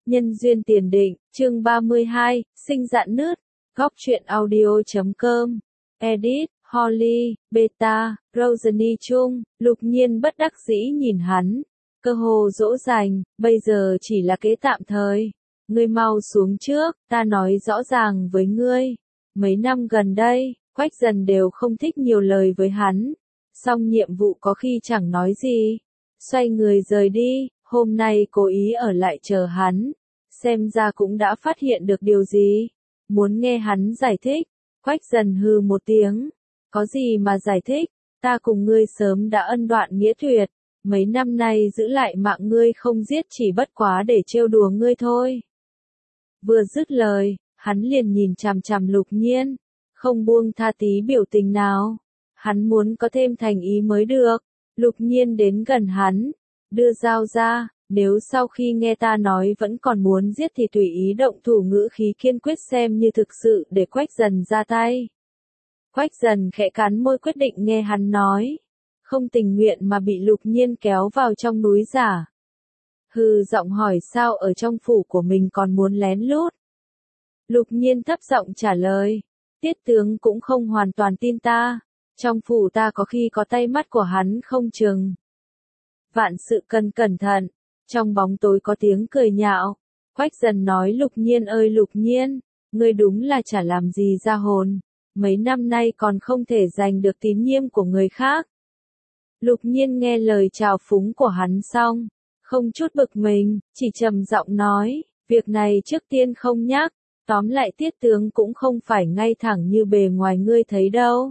Nhân duyên tiền định, chương 32, sinh dạn nứt, góc truyện audio.com, edit, Holly, Beta, Rosalie Chung, Lục Nhiên bất đắc dĩ nhìn hắn, cơ hồ dỗ dành, bây giờ chỉ là kế tạm thời, ngươi mau xuống trước, ta nói rõ ràng với ngươi, mấy năm gần đây, Quách Dần đều không thích nhiều lời với hắn, song nhiệm vụ có khi chẳng nói gì, xoay người rời đi. Hôm nay cố ý ở lại chờ hắn, xem ra cũng đã phát hiện được điều gì, muốn nghe hắn giải thích. Quách Dần hừ một tiếng, có gì mà giải thích, ta cùng ngươi sớm đã ân đoạn nghĩa tuyệt, mấy năm nay giữ lại mạng ngươi không giết chỉ bất quá để trêu đùa ngươi thôi. Vừa dứt lời, hắn liền nhìn chằm chằm Lục Nhiên, không buông tha tí biểu tình nào, hắn muốn có thêm thành ý mới được. Lục Nhiên đến gần hắn, đưa dao ra, nếu sau khi nghe ta nói vẫn còn muốn giết thì tùy ý động thủ, ngữ khí kiên quyết xem như thực sự để Quách Dần ra tay. Quách Dần khẽ cắn môi quyết định nghe hắn nói, không tình nguyện mà bị Lục Nhiên kéo vào trong núi giả. Hừ, giọng hỏi sao ở trong phủ của mình còn muốn lén lút. Lục Nhiên thấp giọng trả lời, Tiết tướng cũng không hoàn toàn tin ta, trong phủ ta có khi có tay mắt của hắn không chừng. Vạn sự cần cẩn thận. Trong bóng tối có tiếng cười nhạo. Quách Dần nói, Lục Nhiên ơi Lục Nhiên, ngươi đúng là chả làm gì ra hồn, mấy năm nay còn không thể giành được tín nhiệm của người khác. Lục Nhiên nghe lời chào phúng của hắn xong, không chút bực mình, chỉ trầm giọng nói, việc này trước tiên không nhắc, tóm lại Tiết tướng cũng không phải ngay thẳng như bề ngoài ngươi thấy đâu.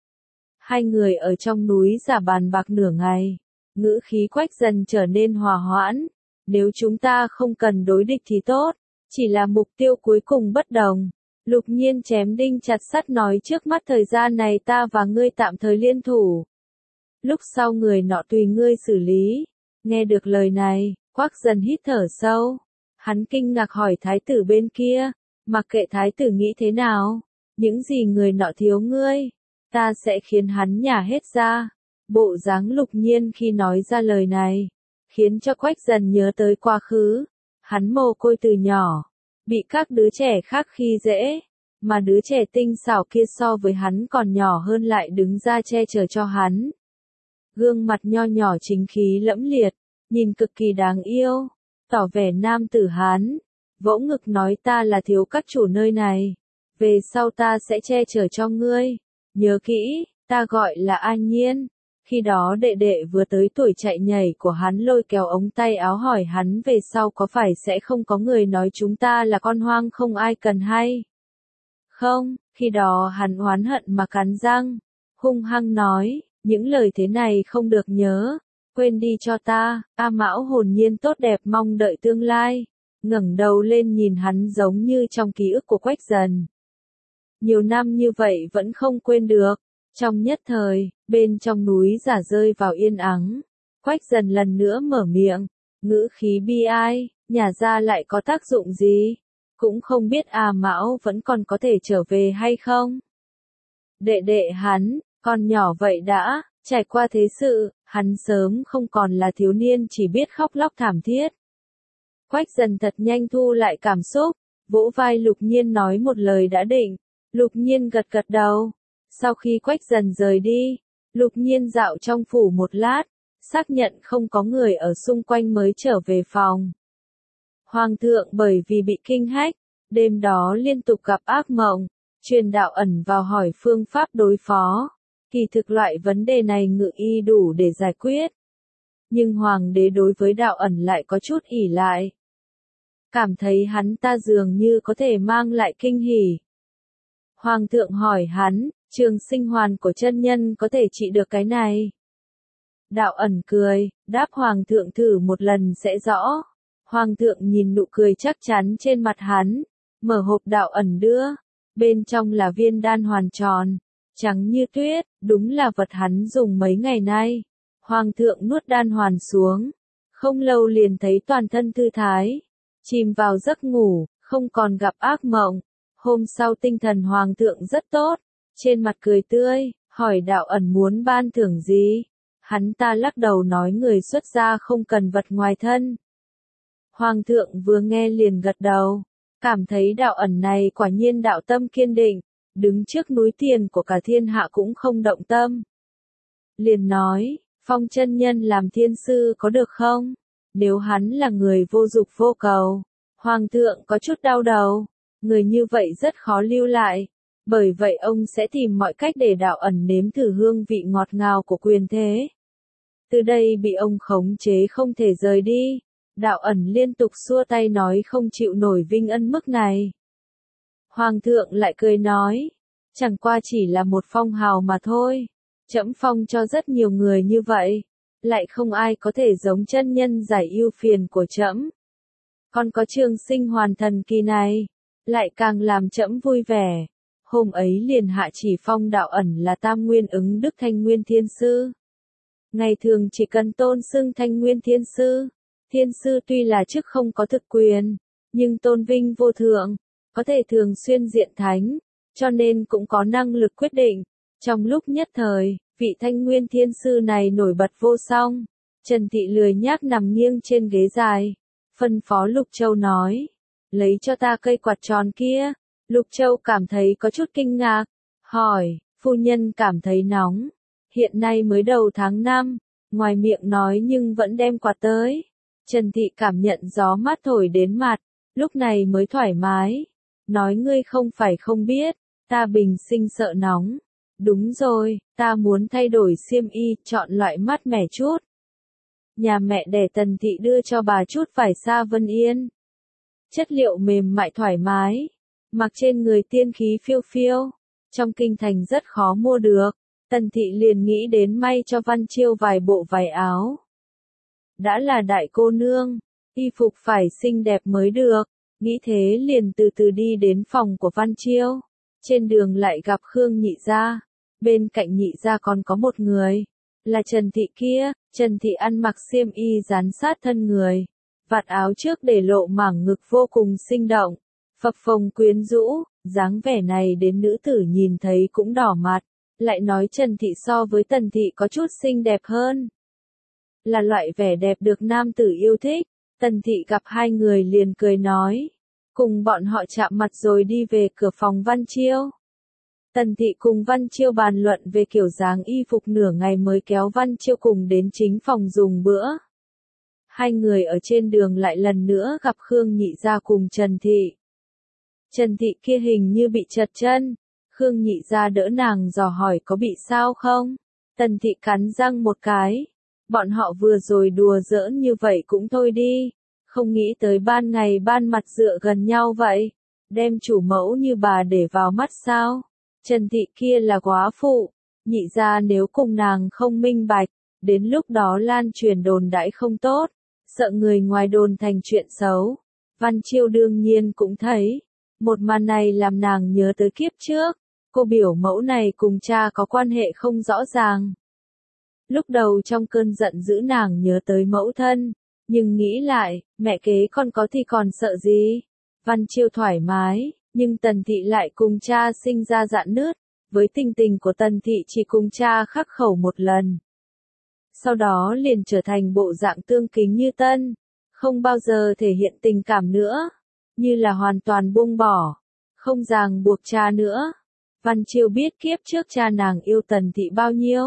Hai người ở trong núi giả bàn bạc nửa ngày. Ngữ khí Quách Dần trở nên hòa hoãn, nếu chúng ta không cần đối địch thì tốt, chỉ là mục tiêu cuối cùng bất đồng. Lục Nhiên chém đinh chặt sắt nói, trước mắt thời gian này ta và ngươi tạm thời liên thủ. Lúc sau người nọ tùy ngươi xử lý. Nghe được lời này, Quách Dần hít thở sâu. Hắn kinh ngạc hỏi thái tử bên kia, mặc kệ thái tử nghĩ thế nào, những gì người nọ thiếu ngươi, ta sẽ khiến hắn nhả hết ra. Bộ dáng Lục Nhiên khi nói ra lời này, khiến cho Quách Dần nhớ tới quá khứ. Hắn mồ côi từ nhỏ, bị các đứa trẻ khác khi dễ, mà đứa trẻ tinh xảo kia so với hắn còn nhỏ hơn lại đứng ra che chở cho hắn. Gương mặt nho nhỏ chính khí lẫm liệt, nhìn cực kỳ đáng yêu, tỏ vẻ nam tử Hán, vỗ ngực nói, ta là thiếu các chủ nơi này, về sau ta sẽ che chở cho ngươi, nhớ kỹ, ta gọi là An Nhiên. Khi đó đệ đệ vừa tới tuổi chạy nhảy của hắn lôi kéo ống tay áo hỏi hắn về sau có phải sẽ không có người nói chúng ta là con hoang không ai cần hay. Không, khi đó hắn oán hận mà cắn răng, hung hăng nói, những lời thế này không được nhớ, quên đi cho ta. A Mão hồn nhiên tốt đẹp mong đợi tương lai, ngẩng đầu lên nhìn hắn giống như trong ký ức của Quách Dần. Nhiều năm như vậy vẫn không quên được. Trong nhất thời, bên trong núi giả rơi vào yên ắng. Quách Dần lần nữa mở miệng, ngữ khí bi ai, nhà ra lại có tác dụng gì? Cũng không biết A Mão vẫn còn có thể trở về hay không? Đệ đệ hắn, còn nhỏ vậy đã, trải qua thế sự, hắn sớm không còn là thiếu niên chỉ biết khóc lóc thảm thiết. Quách Dần thật nhanh thu lại cảm xúc, vỗ vai Lục Nhiên nói một lời đã định. Lục Nhiên gật gật đầu. Sau khi Quách Dần rời đi, Lục Nhiên dạo trong phủ một lát, xác nhận không có người ở xung quanh mới trở về phòng. Hoàng thượng bởi vì bị kinh hách, đêm đó liên tục gặp ác mộng, truyền đạo ẩn vào hỏi phương pháp đối phó. Kỳ thực loại vấn đề này Ngự Y đủ để giải quyết. Nhưng Hoàng đế đối với đạo ẩn lại có chút ỷ lại. Cảm thấy hắn ta dường như có thể mang lại kinh hỉ. Hoàng thượng hỏi hắn, trường sinh hoàn của chân nhân có thể trị được cái này. Đạo ẩn cười, đáp Hoàng thượng thử một lần sẽ rõ. Hoàng thượng nhìn nụ cười chắc chắn trên mặt hắn, mở hộp đạo ẩn đưa. Bên trong là viên đan hoàn tròn, trắng như tuyết, đúng là vật hắn dùng mấy ngày nay. Hoàng thượng nuốt đan hoàn xuống, không lâu liền thấy toàn thân thư thái, chìm vào giấc ngủ, không còn gặp ác mộng. Hôm sau tinh thần Hoàng thượng rất tốt, trên mặt cười tươi, hỏi đạo ẩn muốn ban thưởng gì. Hắn ta lắc đầu nói người xuất gia không cần vật ngoài thân. Hoàng thượng vừa nghe liền gật đầu, cảm thấy đạo ẩn này quả nhiên đạo tâm kiên định, đứng trước núi tiền của cả thiên hạ cũng không động tâm. Liền nói, Phong chân nhân làm thiên sư có được không? Nếu hắn là người vô dục vô cầu, Hoàng thượng có chút đau đầu, người như vậy rất khó lưu lại, bởi vậy ông sẽ tìm mọi cách để đạo ẩn nếm thử hương vị ngọt ngào của quyền thế. Từ đây bị ông khống chế không thể rời đi, đạo ẩn liên tục xua tay nói không chịu nổi vinh ân mức này. Hoàng thượng lại cười nói, chẳng qua chỉ là một phong hào mà thôi, trẫm phong cho rất nhiều người như vậy, lại không ai có thể giống chân nhân giải ưu phiền của trẫm. Còn có trường sinh hoàn thần kỳ này, lại càng làm trẫm vui vẻ. Hôm ấy liền hạ chỉ phong đạo ẩn là tam nguyên ứng đức thanh nguyên thiên sư. Ngày thường chỉ cần tôn xưng thanh nguyên thiên sư. Thiên sư tuy là chức không có thực quyền, nhưng tôn vinh vô thượng, có thể thường xuyên diện thánh, cho nên cũng có năng lực quyết định. Trong lúc nhất thời, vị thanh nguyên thiên sư này nổi bật vô song. Trần Thị lười nhác nằm nghiêng trên ghế dài, phân phó Lục Châu nói, lấy cho ta cây quạt tròn kia. Lục Châu cảm thấy có chút kinh ngạc, hỏi, phu nhân cảm thấy nóng, hiện nay mới đầu tháng 5, ngoài miệng nói nhưng vẫn đem quạt tới. Trần Thị cảm nhận gió mát thổi đến mặt, lúc này mới thoải mái, nói ngươi không phải không biết, ta bình sinh sợ nóng. Đúng rồi, ta muốn thay đổi xiêm y, chọn loại mát mẻ chút. Nhà mẹ đẻ Tần Thị đưa cho bà chút vải sa Vân Yên. Chất liệu mềm mại thoải mái, mặc trên người tiên khí phiêu phiêu, trong kinh thành rất khó mua được. Tần Thị liền nghĩ đến may cho Văn Chiêu vài bộ váy áo. Đã là đại cô nương, y phục phải xinh đẹp mới được, nghĩ thế liền từ từ đi đến phòng của Văn Chiêu. Trên đường lại gặp Khương Nhị Gia, bên cạnh Nhị Gia còn có một người, là Trần Thị kia. Trần Thị ăn mặc xiêm y dán sát thân người, vạt áo trước để lộ mảng ngực vô cùng sinh động, phập phồng quyến rũ, dáng vẻ này đến nữ tử nhìn thấy cũng đỏ mặt, lại nói Trần Thị so với Tần Thị có chút xinh đẹp hơn. Là loại vẻ đẹp được nam tử yêu thích. Tần Thị gặp hai người liền cười nói, cùng bọn họ chạm mặt rồi đi về cửa phòng Văn Chiêu. Tần Thị cùng Văn Chiêu bàn luận về kiểu dáng y phục nửa ngày mới kéo Văn Chiêu cùng đến chính phòng dùng bữa. Hai người ở trên đường lại lần nữa gặp Khương Nhị Gia cùng Trần Thị. Trần Thị kia hình như bị trật chân, Khương Nhị Gia đỡ nàng dò hỏi có bị sao không. Tần Thị cắn răng một cái, bọn họ vừa rồi đùa giỡn như vậy cũng thôi đi, không nghĩ tới ban ngày ban mặt dựa gần nhau vậy, đem chủ mẫu như bà để vào mắt sao. Trần Thị kia là góa phụ, Nhị Gia nếu cùng nàng không minh bạch, đến lúc đó lan truyền đồn đãi không tốt, sợ người ngoài đồn thành chuyện xấu. Văn Chiêu đương nhiên cũng thấy, một màn này làm nàng nhớ tới kiếp trước, cô biểu mẫu này cùng cha có quan hệ không rõ ràng. Lúc đầu trong cơn giận dữ nàng nhớ tới mẫu thân, nhưng nghĩ lại, mẹ kế con có thì còn sợ gì. Văn Chiêu thoải mái, nhưng Tần Thị lại cùng cha sinh ra rạn nứt, với tình tình của Tần Thị chỉ cùng cha khắc khẩu một lần. Sau đó liền trở thành bộ dạng tương kính như tân, không bao giờ thể hiện tình cảm nữa, như là hoàn toàn buông bỏ, không ràng buộc cha nữa. Văn Chiêu biết kiếp trước cha nàng yêu Tần Thị bao nhiêu.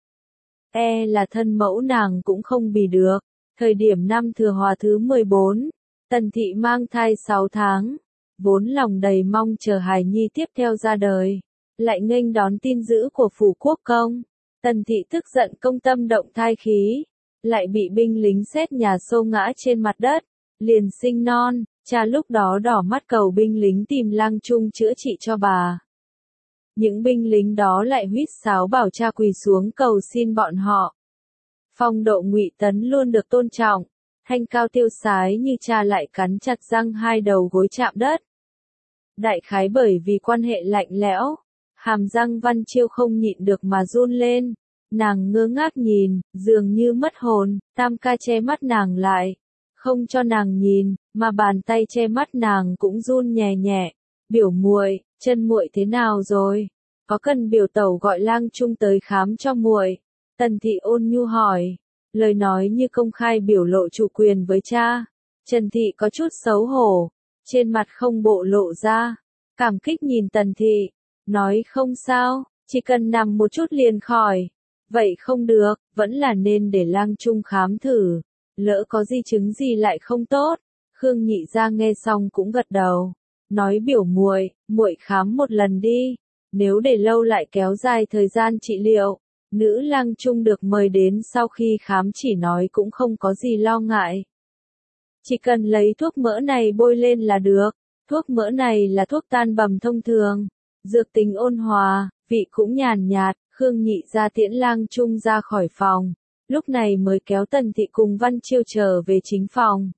Là thân mẫu nàng cũng không bì được. Thời điểm năm Thừa Hòa thứ 14, Tần Thị mang thai 6 tháng, vốn lòng đầy mong chờ hài nhi tiếp theo ra đời, lại nghênh đón tin dữ của phủ quốc công. Tần Thị tức giận công tâm động thai khí, lại bị binh lính xét nhà xô ngã trên mặt đất, liền sinh non. Cha lúc đó đỏ mắt cầu binh lính tìm Lang Trung chữa trị cho bà. Những binh lính đó lại huýt sáo bảo cha quỳ xuống cầu xin bọn họ. Phong độ Ngụy Tấn luôn được tôn trọng, thanh cao tiêu sái như cha lại cắn chặt răng hai đầu gối chạm đất. Đại khái bởi vì quan hệ lạnh lẽo, hàm răng Văn Chiêu không nhịn được mà run lên, nàng ngơ ngác nhìn, dường như mất hồn. Tam ca che mắt nàng lại, không cho nàng nhìn, mà bàn tay che mắt nàng cũng run nhẹ nhẹ. Biểu muội, chân muội thế nào rồi? Có cần biểu tẩu gọi Lang Trung tới khám cho muội? Tần Thị ôn nhu hỏi, lời nói như công khai biểu lộ chủ quyền với cha. Trần Thị có chút xấu hổ, trên mặt không bộ lộ ra, cảm kích nhìn Tần Thị, nói không sao, chỉ cần nằm một chút liền khỏi. Vậy không được, vẫn là nên để Lang Trung khám thử, lỡ có di chứng gì lại không tốt. Khương Nhị Gia nghe xong cũng gật đầu, nói biểu muội khám một lần đi, nếu để lâu lại kéo dài thời gian trị liệu. Nữ Lang Trung được mời đến sau khi khám chỉ nói cũng không có gì lo ngại. Chỉ cần lấy thuốc mỡ này bôi lên là được, thuốc mỡ này là thuốc tan bầm thông thường, dược tính ôn hòa, vị cũng nhàn nhạt. Khương Nhị Gia tiễn Lang Trung ra khỏi phòng, lúc này mới kéo Tần Thị cùng Văn Chiêu trở về chính phòng.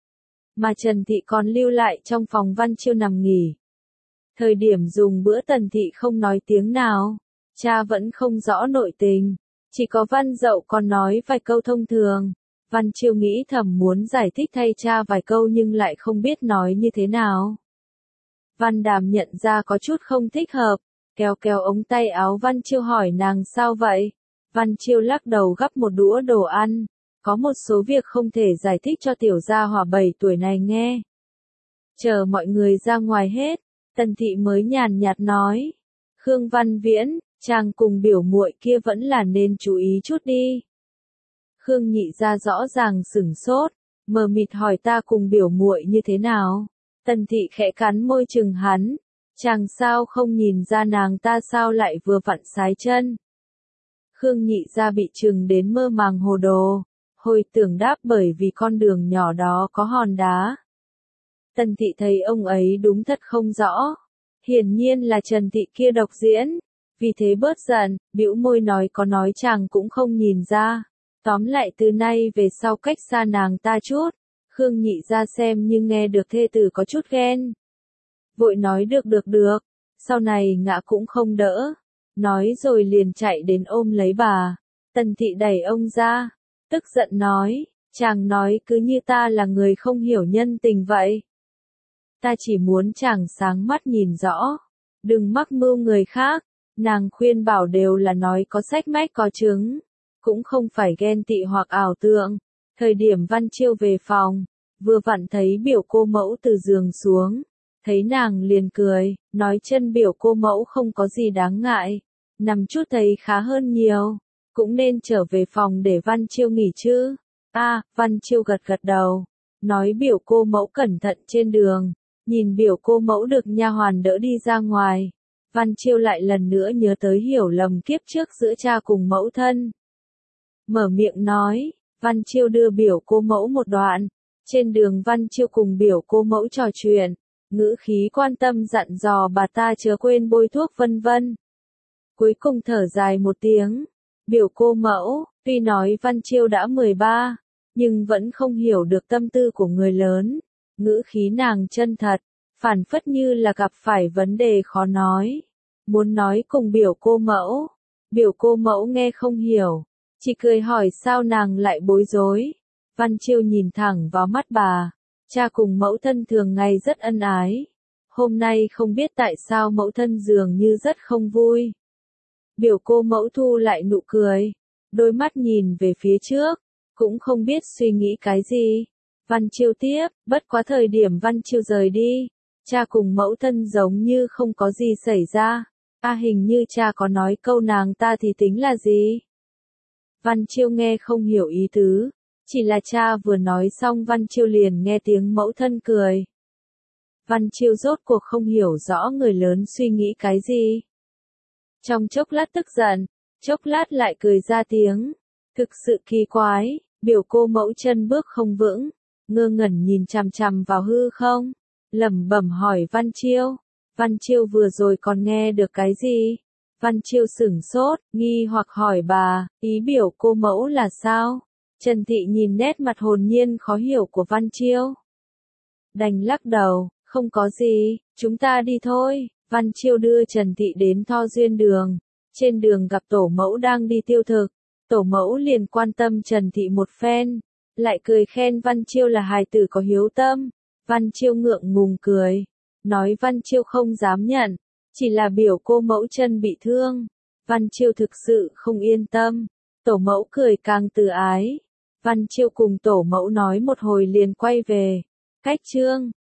Mà Trần Thị còn lưu lại trong phòng Văn Chiêu nằm nghỉ. Thời điểm dùng bữa Tần Thị không nói tiếng nào, cha vẫn không rõ nội tình, chỉ có Văn Dậu còn nói vài câu thông thường. Văn Chiêu nghĩ thầm muốn giải thích thay cha vài câu nhưng lại không biết nói như thế nào. Văn Đàm nhận ra có chút không thích hợp, kéo kéo ống tay áo Văn Chiêu hỏi nàng sao vậy. Văn Chiêu lắc đầu gắp một đũa đồ ăn, có một số việc không thể giải thích cho tiểu gia hỏa 7 tuổi này nghe. Chờ mọi người ra ngoài hết, Tần Thị mới nhàn nhạt nói, Khương Văn Viễn, chàng cùng biểu muội kia vẫn là nên chú ý chút đi. Khương Nhị Gia rõ ràng sửng sốt, mờ mịt hỏi ta cùng biểu muội như thế nào. Tần Thị khẽ cắn môi chừng hắn, chàng sao không nhìn ra nàng ta sao lại vừa vặn sái chân. Khương Nhị Gia bị chừng đến mơ màng hồ đồ, hồi tưởng đáp bởi vì con đường nhỏ đó có hòn đá. Tần Thị thấy ông ấy đúng thật không rõ, hiển nhiên là Trần Thị kia độc diễn, vì thế bớt giận, bĩu môi nói có nói chàng cũng không nhìn ra. Tóm lại từ nay về sau cách xa nàng ta chút. Khương Nhị Gia xem nhưng nghe được thê tử có chút ghen. Vội nói được, sau này ngã cũng không đỡ. Nói rồi liền chạy đến ôm lấy bà. Tần Thị đẩy ông ra, tức giận nói, chàng nói cứ như ta là người không hiểu nhân tình vậy. Ta chỉ muốn chàng sáng mắt nhìn rõ, đừng mắc mưu người khác. Nàng khuyên bảo đều là nói có sách mách có chứng, cũng không phải ghen tị hoặc ảo tưởng. Thời điểm Văn Chiêu về phòng, vừa vặn thấy biểu cô mẫu từ giường xuống, thấy nàng liền cười, nói chân biểu cô mẫu không có gì đáng ngại, nằm chút thấy khá hơn nhiều, cũng nên trở về phòng để Văn Chiêu nghỉ chứ. Văn Chiêu gật gật đầu, nói biểu cô mẫu cẩn thận trên đường, nhìn biểu cô mẫu được nha hoàn đỡ đi ra ngoài. Văn Chiêu lại lần nữa nhớ tới hiểu lầm kiếp trước giữa cha cùng mẫu thân. Mở miệng nói, Văn Chiêu đưa biểu cô mẫu một đoạn. Trên đường Văn Chiêu cùng biểu cô mẫu trò chuyện, ngữ khí quan tâm dặn dò bà ta chớ quên bôi thuốc vân vân. Cuối cùng thở dài một tiếng, biểu cô mẫu, tuy nói Văn Chiêu đã 13, nhưng vẫn không hiểu được tâm tư của người lớn. Ngữ khí nàng chân thật, phản phất như là gặp phải vấn đề khó nói. Muốn nói cùng biểu cô mẫu nghe không hiểu, chỉ cười hỏi sao nàng lại bối rối. Văn Chiêu nhìn thẳng vào mắt bà, cha cùng mẫu thân thường ngày rất ân ái. Hôm nay không biết tại sao mẫu thân dường như rất không vui. Biểu cô mẫu thu lại nụ cười, đôi mắt nhìn về phía trước, cũng không biết suy nghĩ cái gì. Văn Chiêu tiếp, bất quá thời điểm Văn Chiêu rời đi, cha cùng mẫu thân giống như không có gì xảy ra. Hình như cha có nói câu nàng ta thì tính là gì? Văn Chiêu nghe không hiểu ý tứ, chỉ là cha vừa nói xong Văn Chiêu liền nghe tiếng mẫu thân cười. Văn Chiêu rốt cuộc không hiểu rõ người lớn suy nghĩ cái gì. Trong chốc lát tức giận, chốc lát lại cười ra tiếng. Thực sự kỳ quái, biểu cô mẫu chân bước không vững, ngơ ngẩn nhìn chằm chằm vào hư không, lẩm bẩm hỏi Văn Chiêu. Văn Chiêu vừa rồi còn nghe được cái gì? Văn Chiêu sửng sốt, nghi hoặc hỏi bà, ý biểu cô mẫu là sao? Trần Thị nhìn nét mặt hồn nhiên khó hiểu của Văn Chiêu, đành lắc đầu, không có gì, chúng ta đi thôi. Văn Chiêu đưa Trần Thị đến Tho Duyên đường, trên đường gặp tổ mẫu đang đi tiêu thực, tổ mẫu liền quan tâm Trần Thị một phen, lại cười khen Văn Chiêu là hài tử có hiếu tâm. Văn Chiêu ngượng ngùng cười, nói Văn Chiêu không dám nhận, chỉ là biểu cô mẫu chân bị thương. Văn Chiêu thực sự không yên tâm, tổ mẫu cười càng từ ái. Văn Chiêu cùng tổ mẫu nói một hồi liền quay về. Cách chương